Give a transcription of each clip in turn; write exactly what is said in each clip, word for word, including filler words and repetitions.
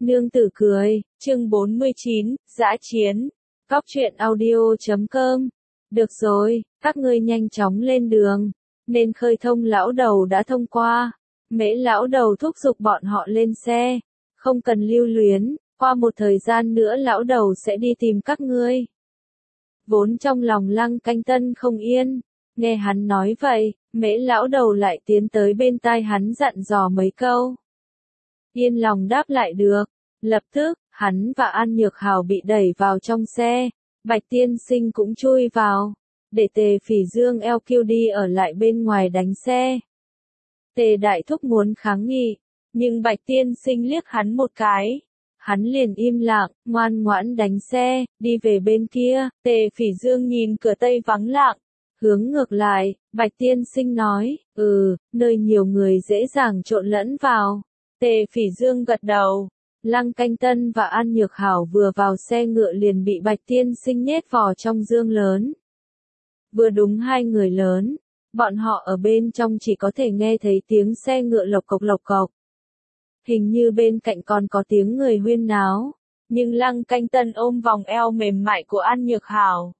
Nương tử cười, chương bốn mươi chín, dã chiến. Cóc truyện audio chấm com. Được rồi, các ngươi nhanh chóng lên đường. Nên khơi thông lão đầu đã thông qua. Mễ lão đầu thúc giục bọn họ lên xe. Không cần lưu luyến, qua một thời gian nữa lão đầu sẽ đi tìm các ngươi. Vốn trong lòng Lăng Canh Tân không yên. Nghe hắn nói vậy, mễ lão đầu lại tiến tới bên tai hắn dặn dò mấy câu. Yên lòng đáp lại được. Lập tức, hắn và An Nhược Hào bị đẩy vào trong xe. Bạch Tiên Sinh cũng chui vào. Để Tề Phỉ Dương eo kiu đi ở lại bên ngoài đánh xe. Tề Đại Thúc muốn kháng nghị, nhưng Bạch Tiên Sinh liếc hắn một cái. Hắn liền im lặng, ngoan ngoãn đánh xe, đi về bên kia. Tề Phỉ Dương nhìn cửa Tây vắng lặng. Hướng ngược lại, Bạch Tiên Sinh nói, ừ, nơi nhiều người dễ dàng trộn lẫn vào. Tề Phỉ Dương gật đầu. Lăng Canh Tân và An Nhược Hảo vừa vào xe ngựa liền bị Bạch Tiên Sinh nhét vào trong dương lớn. Vừa đúng hai người lớn, bọn họ ở bên trong chỉ có thể nghe thấy tiếng xe ngựa lộc cộc lộc cộc. Hình như bên cạnh còn có tiếng người huyên náo, nhưng Lăng Canh Tân ôm vòng eo mềm mại của An Nhược Hảo.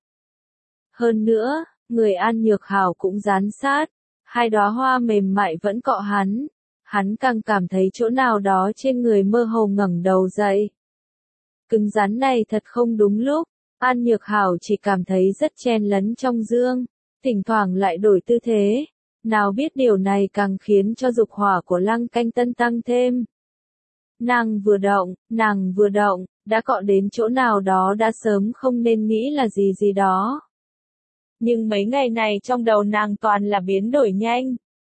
Hơn nữa, người An Nhược Hảo cũng dán sát, hai đóa hoa mềm mại vẫn cọ hắn. Hắn càng cảm thấy chỗ nào đó trên người mơ hồ ngẩng đầu dậy. Cứng rắn này thật không đúng lúc, An Nhược Hảo chỉ cảm thấy rất chen lấn trong dương, thỉnh thoảng lại đổi tư thế. Nào biết điều này càng khiến cho dục hỏa của Lăng Canh Tân tăng thêm. Nàng vừa động, nàng vừa động, đã cọ đến chỗ nào đó đã sớm không nên nghĩ là gì gì đó. Nhưng mấy ngày này trong đầu nàng toàn là biến đổi nhanh.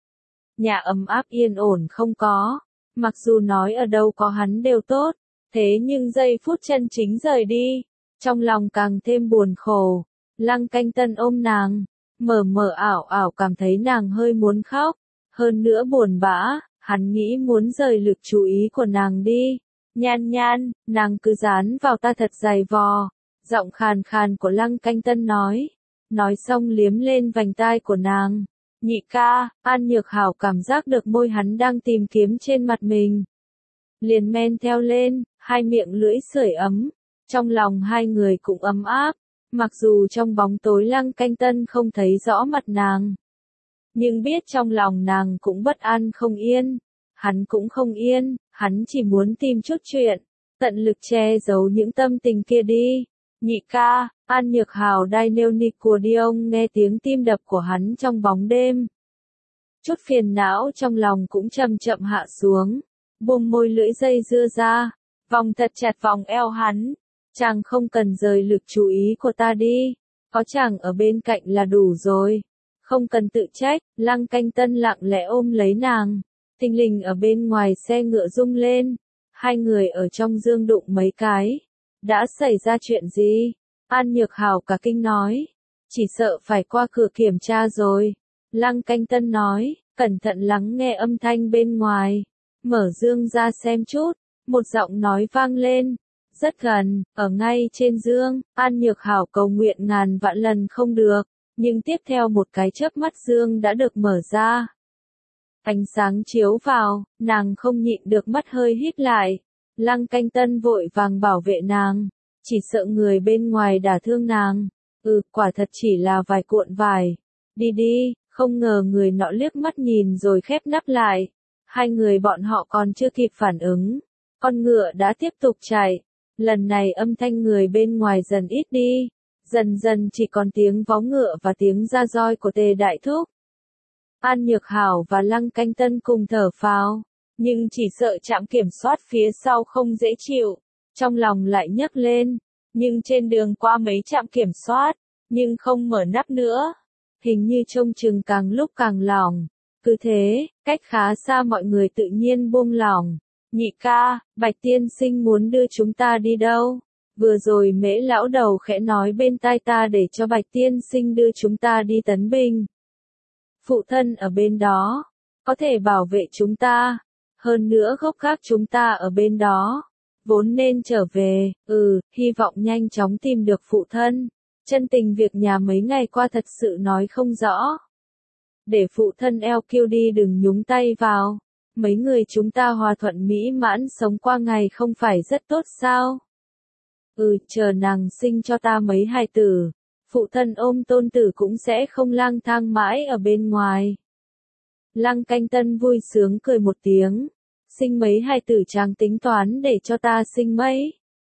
Nhà ấm áp yên ổn không có, mặc dù nói ở đâu có hắn đều tốt, thế nhưng giây phút chân chính rời đi, trong lòng càng thêm buồn khổ. Lăng Canh Tân ôm nàng, mờ mờ ảo ảo cảm thấy nàng hơi muốn khóc, hơn nữa buồn bã, hắn nghĩ muốn rời lực chú ý của nàng đi. Nhan nhan, nàng cứ dán vào ta thật dày vò, giọng khàn khàn của Lăng Canh Tân nói, nói xong liếm lên vành tai của nàng. Nhị ca, An Nhược Hảo cảm giác được môi hắn đang tìm kiếm trên mặt mình. Liền men theo lên, hai miệng lưỡi sưởi ấm. Trong lòng hai người cũng ấm áp. Mặc dù trong bóng tối Lăng Canh Tân không thấy rõ mặt nàng. Nhưng biết trong lòng nàng cũng bất an không yên. Hắn cũng không yên, hắn chỉ muốn tìm chút chuyện. Tận lực che giấu những tâm tình kia đi. Nhị ca, An Nhược Hào đai nêu nịch của đi ông nghe tiếng tim đập của hắn trong bóng đêm. Chút phiền não trong lòng cũng chậm chậm hạ xuống, buông môi lưỡi dây dưa ra, vòng thật chặt vòng eo hắn. Chàng không cần rời lực chú ý của ta đi, có chàng ở bên cạnh là đủ rồi. Không cần tự trách, Lăng Canh Tân lặng lẽ ôm lấy nàng. Tình lình ở bên ngoài xe ngựa rung lên, hai người ở trong dương đụng mấy cái. Đã xảy ra chuyện gì? An Nhược Hảo cả kinh nói. Chỉ sợ phải qua cửa kiểm tra rồi. Lăng Canh Tân nói, cẩn thận lắng nghe âm thanh bên ngoài. Mở dương ra xem chút. Một giọng nói vang lên. Rất gần, ở ngay trên dương. An Nhược Hảo cầu nguyện ngàn vạn lần không được. Nhưng tiếp theo một cái chớp mắt dương đã được mở ra. Ánh sáng chiếu vào, nàng không nhịn được mắt hơi híp lại. Lăng Canh Tân vội vàng bảo vệ nàng, chỉ sợ người bên ngoài đả thương nàng. Ừ, quả thật chỉ là vài cuộn vải. Đi đi, không ngờ người nọ liếc mắt nhìn rồi khép nắp lại. Hai người bọn họ còn chưa kịp phản ứng. Con ngựa đã tiếp tục chạy. Lần này âm thanh người bên ngoài dần ít đi. Dần dần chỉ còn tiếng vó ngựa và tiếng ra roi của Tề Đại Thúc. An Nhược Hảo và Lăng Canh Tân cùng thở phào. Nhưng chỉ sợ trạm kiểm soát phía sau không dễ chịu, trong lòng lại nhấc lên, nhưng trên đường qua mấy trạm kiểm soát, nhưng không mở nắp nữa, hình như trông chừng càng lúc càng lỏng, cứ thế, cách khá xa mọi người tự nhiên buông lỏng. Nhị ca, Bạch Tiên Sinh muốn đưa chúng ta đi đâu? Vừa rồi Mễ lão đầu khẽ nói bên tai ta để cho Bạch Tiên Sinh đưa chúng ta đi Tấn Bình. Phụ thân ở bên đó, có thể bảo vệ chúng ta. Hơn nữa gốc gác chúng ta ở bên đó, vốn nên trở về, ừ, hy vọng nhanh chóng tìm được phụ thân. Chân tình việc nhà mấy ngày qua thật sự nói không rõ. Để phụ thân eo kiu đi đừng nhúng tay vào. mấy người chúng ta hòa thuận mỹ mãn sống qua ngày không phải rất tốt sao? Ừ, chờ nàng sinh cho ta mấy hài tử, phụ thân ôm tôn tử cũng sẽ không lang thang mãi ở bên ngoài. Lăng Canh Tân vui sướng cười một tiếng, sinh mấy hài tử chàng tính toán để cho ta sinh mấy.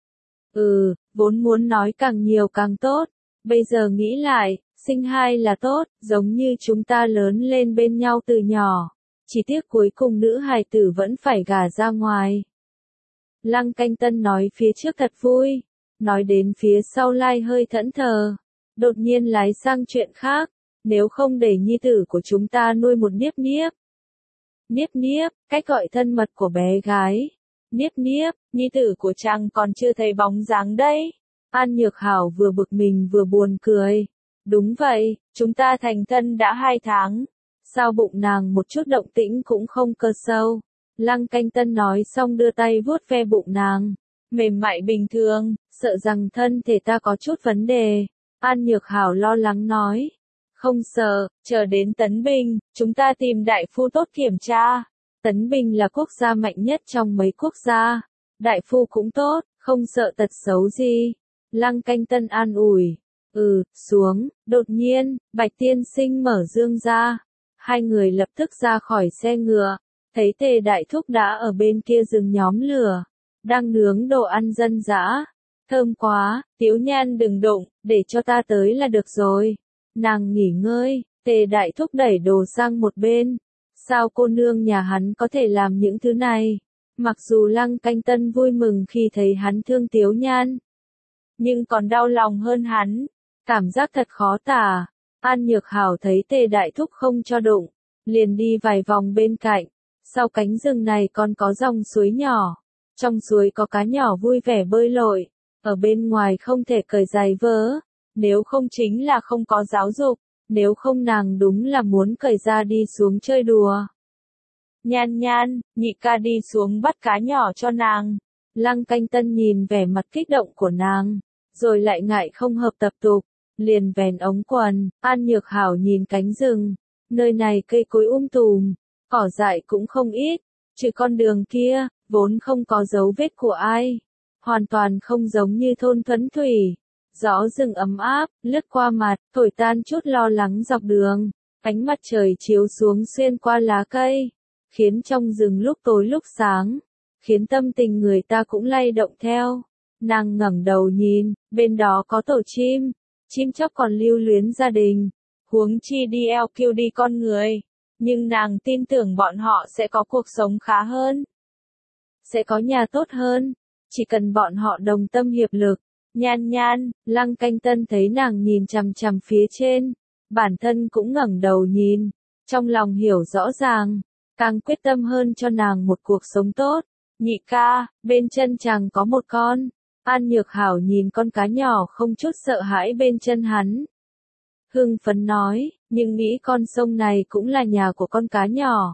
Ừ, vốn muốn nói càng nhiều càng tốt, bây giờ nghĩ lại, sinh hai là tốt, giống như chúng ta lớn lên bên nhau từ nhỏ, chỉ tiếc cuối cùng nữ hài tử vẫn phải gả ra ngoài. Lăng Canh Tân nói phía trước thật vui, nói đến phía sau lai hơi thẫn thờ, đột nhiên lái sang chuyện khác, nếu không để nhi tử của chúng ta nuôi một Niếp Niếp. Niếp Niếp, cách gọi thân mật của bé gái. Niếp Niếp, nhi tử của chàng còn chưa thấy bóng dáng đấy. An Nhược Hảo vừa bực mình vừa buồn cười. Đúng vậy, chúng ta thành thân đã hai tháng. Sao bụng nàng một chút động tĩnh cũng không cơ sâu. Lăng Canh Tân nói xong đưa tay vuốt ve bụng nàng. Mềm mại bình thường, sợ rằng thân thể ta có chút vấn đề. An Nhược Hảo lo lắng nói. Không sợ, chờ đến Tấn Bình, chúng ta tìm đại phu tốt kiểm tra. Tấn Bình là quốc gia mạnh nhất trong mấy quốc gia. Đại phu cũng tốt, không sợ tật xấu gì. Lăng Canh Tân an ủi. Ừ, xuống, đột nhiên, Bạch Tiên Sinh mở dương ra. Hai người lập tức ra khỏi xe ngựa. Thấy Tề Đại Thúc đã ở bên kia rừng nhóm lửa. Đang nướng đồ ăn dân dã. Thơm quá, Tiếu Nhan đừng đụng, để cho ta tới là được rồi. Nàng nghỉ ngơi, Tề Đại Thúc đẩy đồ sang một bên. Sao cô nương nhà hắn có thể làm những thứ này? Mặc dù Lăng Canh Tân vui mừng khi thấy hắn thương Tiếu Nhan, nhưng còn đau lòng hơn hắn. Cảm giác thật khó tả. An Nhược Hảo thấy Tề Đại Thúc không cho đụng, liền đi vài vòng bên cạnh. Sau cánh rừng này còn có dòng suối nhỏ. Trong suối có cá nhỏ vui vẻ bơi lội. Ở bên ngoài không thể cởi giày vớ. Nếu không chính là không có giáo dục. Nếu không nàng đúng là muốn cởi ra đi xuống chơi đùa. Nhan Nhan, nhị ca đi xuống bắt cá nhỏ cho nàng. Lăng Canh Tân nhìn vẻ mặt kích động của nàng, rồi lại ngại không hợp tập tục, liền vén ống quần. An Nhược Hảo nhìn cánh rừng, nơi này cây cối um tùm, cỏ dại cũng không ít, trừ con đường kia, vốn không có dấu vết của ai, hoàn toàn không giống như thôn Thuấn Thủy. Gió rừng ấm áp, lướt qua mặt, thổi tan chút lo lắng dọc đường. Ánh mặt trời chiếu xuống xuyên qua lá cây, khiến trong rừng lúc tối lúc sáng, khiến tâm tình người ta cũng lay động theo. Nàng ngẩng đầu nhìn, bên đó có tổ chim, chim chóc còn lưu luyến gia đình, huống chi đi eo kiêu đi con người. Nhưng nàng tin tưởng bọn họ sẽ có cuộc sống khá hơn, sẽ có nhà tốt hơn, chỉ cần bọn họ đồng tâm hiệp lực. Nhan Nhan, Lăng Canh Tân thấy nàng nhìn chằm chằm phía trên, bản thân cũng ngẩng đầu nhìn, trong lòng hiểu rõ ràng, càng quyết tâm hơn cho nàng một cuộc sống tốt. Nhị ca, bên chân chàng có một con. An Nhược Hảo nhìn con cá nhỏ không chút sợ hãi bên chân hắn. Hưng phấn nói, nhưng nghĩ con sông này cũng là nhà của con cá nhỏ.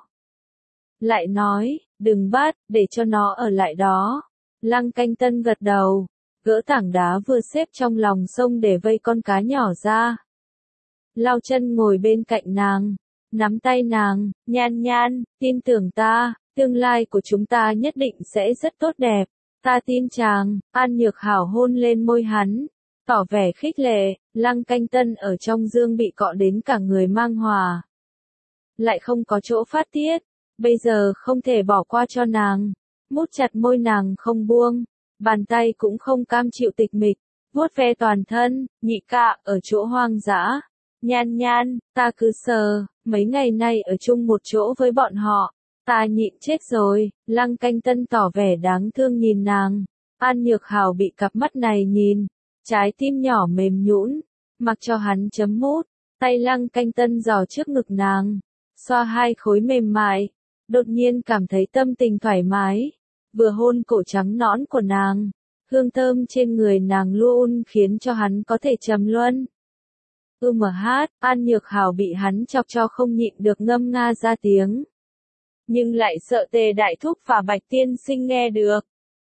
Lại nói, đừng bắt, để cho nó ở lại đó. Lăng Canh Tân gật đầu, gỡ tảng đá vừa xếp trong lòng sông để vây con cá nhỏ ra. Lao Chân ngồi bên cạnh nàng, nắm tay nàng. Nhan Nhan, tin tưởng ta, tương lai của chúng ta nhất định sẽ rất tốt đẹp. Ta tin chàng. An Nhược Hảo hôn lên môi hắn, tỏ vẻ khích lệ. Lăng Canh Tân ở trong dương bị cọ đến cả người mang hòa, lại không có chỗ phát tiết, bây giờ không thể bỏ qua cho nàng, mút chặt môi nàng không buông, bàn tay cũng không cam chịu tịch mịch, vuốt ve toàn thân. Nhị ca, ở chỗ hoang dã. Nhan Nhan, ta cứ sờ, mấy ngày nay ở chung một chỗ với bọn họ, ta nhịn chết rồi. Lăng Canh Tân tỏ vẻ đáng thương nhìn nàng. An Nhược Hảo bị cặp mắt này nhìn, trái tim nhỏ mềm nhũn, mặc cho hắn chấm mút. Tay Lăng Canh Tân giò trước ngực nàng, xoa hai khối mềm mại, đột nhiên cảm thấy tâm tình thoải mái, vừa hôn cổ trắng nõn của nàng, hương thơm trên người nàng luôn khiến cho hắn có thể trầm luân. Ừ mà hát, An Nhược Hảo bị hắn chọc cho không nhịn được ngâm nga ra tiếng. Nhưng lại sợ Tề Đại Thúc và Bạch Tiên Sinh nghe được.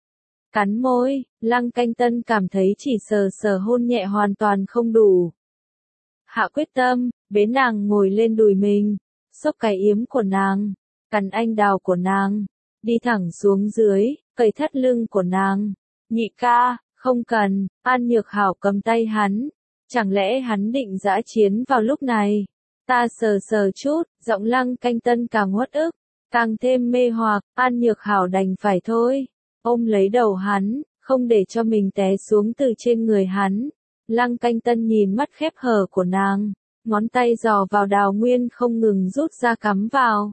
Cắn môi, Lăng Canh Tân cảm thấy chỉ sờ sờ hôn nhẹ hoàn toàn không đủ. Hạ quyết tâm, bế nàng ngồi lên đùi mình, xốc cái yếm của nàng, cắn anh đào của nàng, đi thẳng xuống dưới, cởi thắt lưng của nàng. Nhị ca, không cần, An Nhược Hảo cầm tay hắn. Chẳng lẽ hắn định dã chiến vào lúc này? Ta sờ sờ chút, giọng Lăng Canh Tân càng uất ức, càng thêm mê hoặc, An Nhược Hảo đành phải thôi. Ôm lấy đầu hắn, không để cho mình té xuống từ trên người hắn. Lăng Canh Tân nhìn mắt khép hờ của nàng, ngón tay dò vào đào nguyên không ngừng rút ra cắm vào.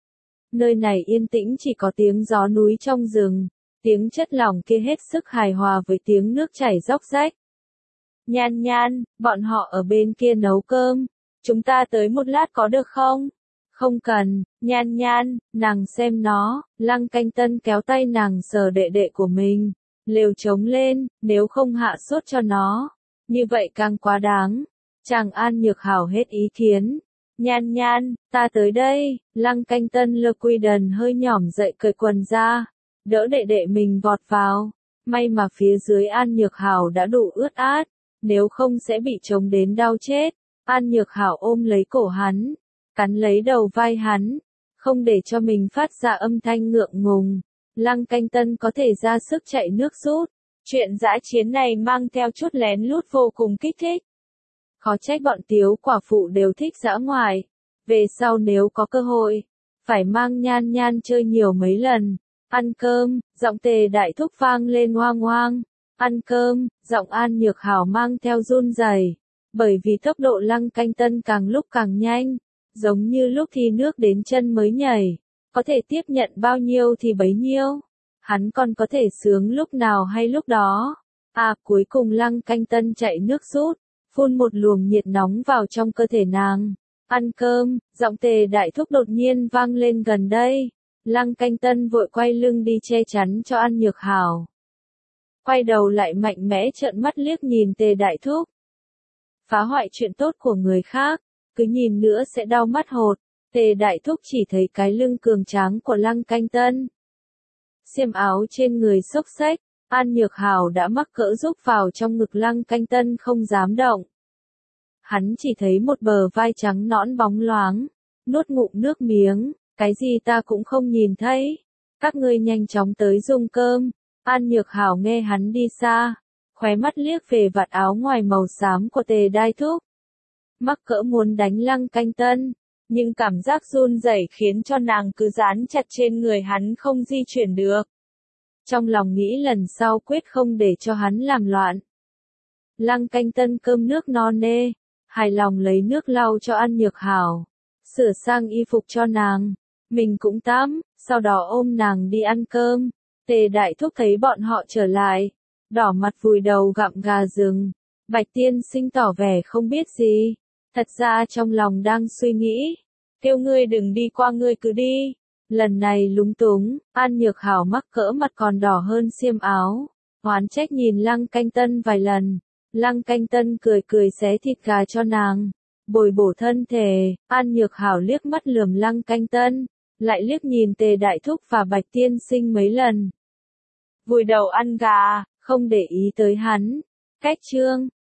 Nơi này yên tĩnh chỉ có tiếng gió núi trong rừng, tiếng chất lỏng kia hết sức hài hòa với tiếng nước chảy róc rách. Nhan Nhan, bọn họ ở bên kia nấu cơm, chúng ta tới một lát có được không? Không cần, Nhan Nhan, nàng xem nó. Lăng Canh Tân kéo tay nàng sờ đệ đệ của mình, lều trống lên, nếu không hạ sốt cho nó, như vậy càng quá đáng. Chàng An Nhược Hảo hết ý kiến. Nhan Nhan, ta tới đây. Lăng Canh Tân lơ quy đần hơi nhỏm dậy cởi quần ra, đỡ đệ đệ mình vọt vào. May mà phía dưới An Nhược Hảo đã đủ ướt át, nếu không sẽ bị trống đến đau chết. An Nhược Hảo ôm lấy cổ hắn, cắn lấy đầu vai hắn, không để cho mình phát ra âm thanh ngượng ngùng. Lăng Canh Tân có thể ra sức chạy nước rút. Chuyện dã chiến này mang theo chút lén lút vô cùng kích thích. Khó trách bọn tiếu quả phụ đều thích dã ngoại. Về sau nếu có cơ hội, phải mang Nhan Nhan chơi nhiều mấy lần. Ăn cơm, giọng Tề Đại Thúc vang lên oang oang. Ăn cơm, giọng An Nhược Hảo mang theo run rẩy, bởi vì tốc độ Lăng Canh Tân càng lúc càng nhanh, giống như lúc thì nước đến chân mới nhảy, có thể tiếp nhận bao nhiêu thì bấy nhiêu. Hắn còn có thể sướng lúc nào hay lúc đó. À, cuối cùng Lăng Canh Tân chạy nước rút, phun một luồng nhiệt nóng vào trong cơ thể nàng. Ăn cơm, giọng Tề Đại Thúc đột nhiên vang lên gần đây. Lăng Canh Tân vội quay lưng đi che chắn cho An Nhược Hảo. Quay đầu lại mạnh mẽ trợn mắt liếc nhìn Tề Đại Thúc. Phá hoại chuyện tốt của người khác, cứ nhìn nữa sẽ đau mắt hột. Tề Đại Thúc chỉ thấy cái lưng cường tráng của Lăng Canh Tân. Xiêm áo trên người xốc xếch, An Nhược Hảo đã mắc cỡ rúc vào trong ngực Lăng Canh Tân không dám động. Hắn chỉ thấy một bờ vai trắng nõn bóng loáng, nuốt ngụm nước miếng, cái gì ta cũng không nhìn thấy. Các ngươi nhanh chóng tới dùng cơm. An Nhược Hảo nghe hắn đi xa, khóe mắt liếc về vạt áo ngoài màu xám của Tề Đại Thúc. Mắc cỡ muốn đánh Lăng Canh Tân, nhưng cảm giác run rẩy khiến cho nàng cứ dán chặt trên người hắn không di chuyển được. Trong lòng nghĩ lần sau quyết không để cho hắn làm loạn. Lăng Canh Tân cơm nước no nê, hài lòng lấy nước lau cho An Nhược Hảo, sửa sang y phục cho nàng, mình cũng tắm, sau đó ôm nàng đi ăn cơm. Tề Đại Thúc thấy bọn họ trở lại, đỏ mặt vùi đầu gặm gà rừng. Bạch Tiên Sinh tỏ vẻ không biết gì, thật ra trong lòng đang suy nghĩ, kêu ngươi đừng đi qua ngươi cứ đi. Lần này lúng túng, An Nhược Hảo mắc cỡ mặt còn đỏ hơn xiêm áo, oán trách nhìn Lăng Canh Tân vài lần. Lăng Canh Tân cười cười xé thịt gà cho nàng, bồi bổ thân thể. An Nhược Hảo liếc mắt lườm Lăng Canh Tân, lại liếc nhìn Tề Đại Thúc và Bạch Tiên Sinh mấy lần. Vùi đầu ăn gà, không để ý tới hắn. Cách chương